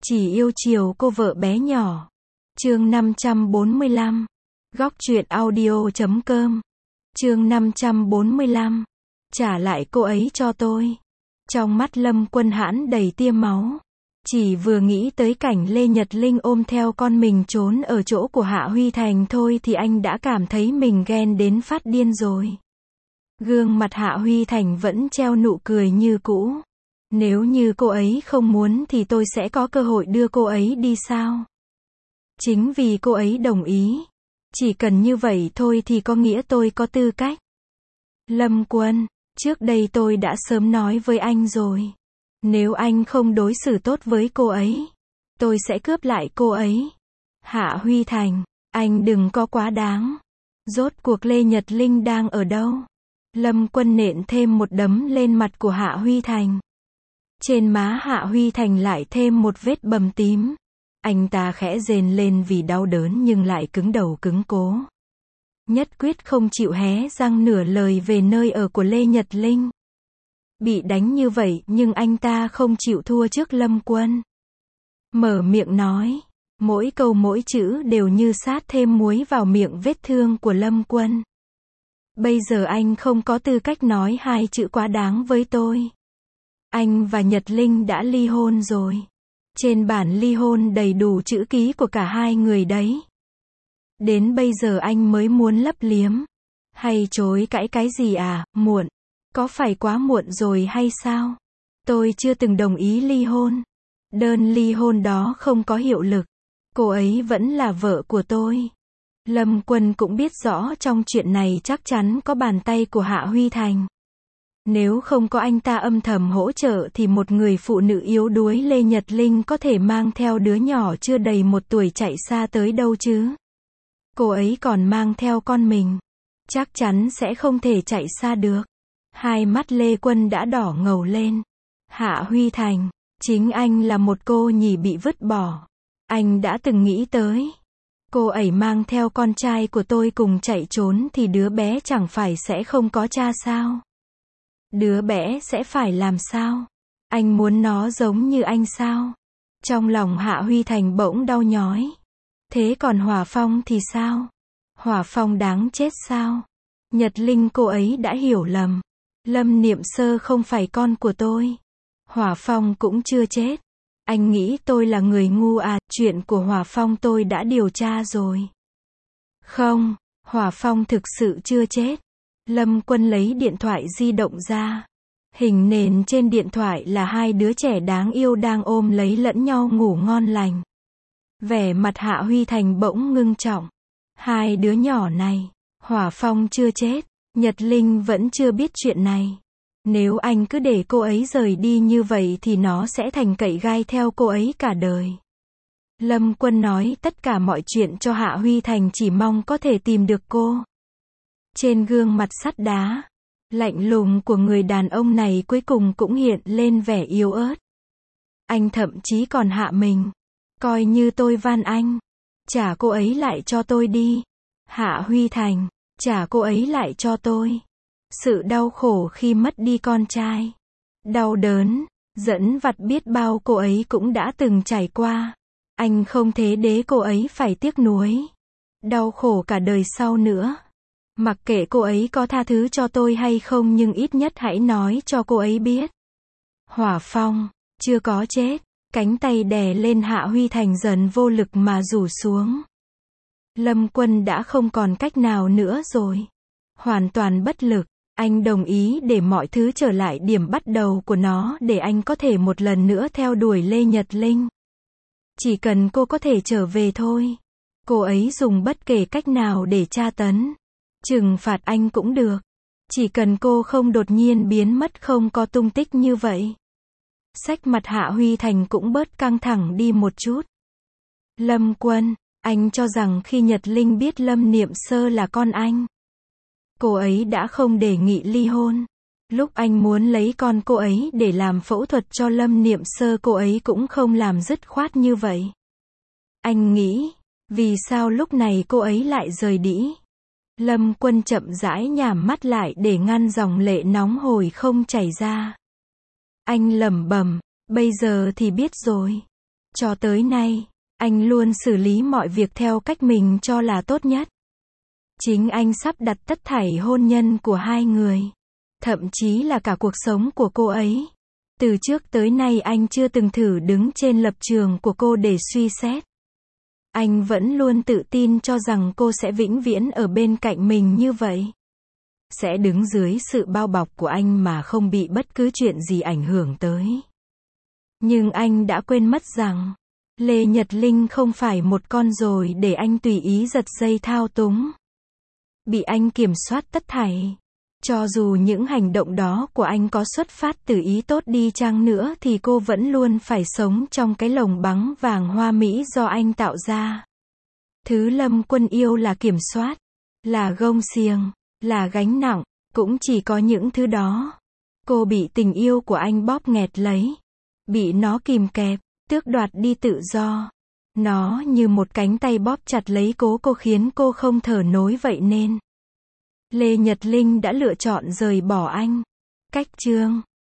Chỉ yêu chiều cô vợ bé nhỏ. Chương 545. Góc truyện audio.com. Chương 545. Trả lại cô ấy cho tôi. Trong mắt Lâm Quân Hãn đầy tia máu. Chỉ vừa nghĩ tới cảnh Lê Nhật Linh ôm theo con mình trốn ở chỗ của Hạ Huy Thành thôi thì anh đã cảm thấy mình ghen đến phát điên rồi. Gương mặt Hạ Huy Thành vẫn treo nụ cười như cũ. Nếu như cô ấy không muốn thì tôi sẽ có cơ hội đưa cô ấy đi sao? Chính vì cô ấy đồng ý. Chỉ cần như vậy thôi thì có nghĩa tôi có tư cách. Lâm Quân, trước đây tôi đã sớm nói với anh rồi. Nếu anh không đối xử tốt với cô ấy, tôi sẽ cướp lại cô ấy. Hạ Huy Thành, anh đừng có quá đáng. Rốt cuộc Lê Nhật Linh đang ở đâu? Lâm Quân nện thêm một đấm lên mặt của Hạ Huy Thành. Trên má Hạ Huy Thành lại thêm một vết bầm tím. Anh ta khẽ rên lên vì đau đớn nhưng lại cứng đầu cứng cố. Nhất quyết không chịu hé răng nửa lời về nơi ở của Lê Nhật Linh. Bị đánh như vậy nhưng anh ta không chịu thua trước Lâm Quân. Mở miệng nói. Mỗi câu mỗi chữ đều như sát thêm muối vào miệng vết thương của Lâm Quân. Bây giờ anh không có tư cách nói hai chữ quá đáng với tôi. Anh và Nhật Linh đã ly hôn rồi. Trên bản ly hôn đầy đủ chữ ký của cả hai người đấy. Đến bây giờ anh mới muốn lấp liếm. Hay chối cãi cái gì à, muộn. Có phải quá muộn rồi hay sao? Tôi chưa từng đồng ý ly hôn. Đơn ly hôn đó không có hiệu lực. Cô ấy vẫn là vợ của tôi. Lâm Quân cũng biết rõ trong chuyện này chắc chắn có bàn tay của Hạ Huy Thành. Nếu không có anh ta âm thầm hỗ trợ thì một người phụ nữ yếu đuối Lê Nhật Linh có thể mang theo đứa nhỏ chưa đầy 1 tuổi chạy xa tới đâu chứ. Cô ấy còn mang theo con mình. Chắc chắn sẽ không thể chạy xa được. Hai mắt Lê Quân đã đỏ ngầu lên. Hạ Huy Thành, chính anh là một cô nhỉ bị vứt bỏ. Anh đã từng nghĩ tới. Cô ấy mang theo con trai của tôi cùng chạy trốn thì đứa bé chẳng phải sẽ không có cha sao? Đứa bé sẽ phải làm sao? Anh muốn nó giống như anh sao? Trong lòng Hạ Huy Thành bỗng đau nhói. Thế còn Hỏa Phong thì sao? Hỏa Phong đáng chết sao? Nhật Linh cô ấy đã hiểu lầm. Lâm Niệm Sơ không phải con của tôi. Hỏa Phong cũng chưa chết. Anh nghĩ tôi là người ngu à? Chuyện của Hỏa Phong tôi đã điều tra rồi. Không, Hỏa Phong thực sự chưa chết. Lâm Quân lấy điện thoại di động ra. Hình nền trên điện thoại là hai đứa trẻ đáng yêu đang ôm lấy lẫn nhau ngủ ngon lành. Vẻ mặt Hạ Huy Thành bỗng ngưng trọng. Hai đứa nhỏ này, Hỏa Phong chưa chết, Nhật Linh vẫn chưa biết chuyện này. Nếu anh cứ để cô ấy rời đi như vậy thì nó sẽ thành cậy gai theo cô ấy cả đời. Lâm Quân nói tất cả mọi chuyện cho Hạ Huy Thành chỉ mong có thể tìm được cô. Trên gương mặt sắt đá, lạnh lùng của người đàn ông này cuối cùng cũng hiện lên vẻ yếu ớt. Anh thậm chí còn hạ mình. Coi như tôi van anh. Trả cô ấy lại cho tôi đi. Hạ Huy Thành, trả cô ấy lại cho tôi. Sự đau khổ khi mất đi con trai. Đau đớn, dẫn vặt biết bao cô ấy cũng đã từng trải qua. Anh không thế để cô ấy phải tiếc nuối. Đau khổ cả đời sau nữa. Mặc kệ cô ấy có tha thứ cho tôi hay không nhưng ít nhất hãy nói cho cô ấy biết. Hỏa Phong, chưa có chết. Cánh tay đè lên Hạ Huy Thành dần vô lực mà rủ xuống. Lâm Quân đã không còn cách nào nữa rồi. Hoàn toàn bất lực. Anh đồng ý để mọi thứ trở lại điểm bắt đầu của nó để anh có thể một lần nữa theo đuổi Lê Nhật Linh. Chỉ cần cô có thể trở về thôi. Cô ấy dùng bất kể cách nào để tra tấn. Trừng phạt anh cũng được. Chỉ cần cô không đột nhiên biến mất không có tung tích như vậy. Sắc mặt Hạ Huy Thành cũng bớt căng thẳng đi một chút. Lâm Quân, anh cho rằng khi Nhật Linh biết Lâm Niệm Sơ là con anh, cô ấy đã không đề nghị ly hôn. Lúc anh muốn lấy con cô ấy để làm phẫu thuật cho Lâm Niệm Sơ cô ấy cũng không làm dứt khoát như vậy. Anh nghĩ, vì sao lúc này cô ấy lại rời đĩ? Lâm Quân chậm rãi nhắm mắt lại để ngăn dòng lệ nóng hổi không chảy ra. Anh lẩm bẩm, bây giờ thì biết rồi. Cho tới nay, anh luôn xử lý mọi việc theo cách mình cho là tốt nhất. Chính anh sắp đặt tất thảy hôn nhân của hai người. Thậm chí là cả cuộc sống của cô ấy. Từ trước tới nay anh chưa từng thử đứng trên lập trường của cô để suy xét. Anh vẫn luôn tự tin cho rằng cô sẽ vĩnh viễn ở bên cạnh mình như vậy. Sẽ đứng dưới sự bao bọc của anh mà không bị bất cứ chuyện gì ảnh hưởng tới. Nhưng anh đã quên mất rằng, Lê Nhật Linh không phải một con ruồi để anh tùy ý giật dây thao túng. Bị anh kiểm soát tất thảy. Cho dù những hành động đó của anh có xuất phát từ ý tốt đi chăng nữa thì cô vẫn luôn phải sống trong cái lồng bắn vàng hoa mỹ do anh tạo ra. Thứ Lâm Quân yêu là kiểm soát, là gông xiềng, là gánh nặng, cũng chỉ có những thứ đó. Cô bị tình yêu của anh bóp nghẹt lấy, bị nó kìm kẹp, tước đoạt đi tự do. Nó như một cánh tay bóp chặt lấy cô khiến cô không thở nổi vậy nên Lê Nhật Linh đã lựa chọn rời bỏ anh. Cách chương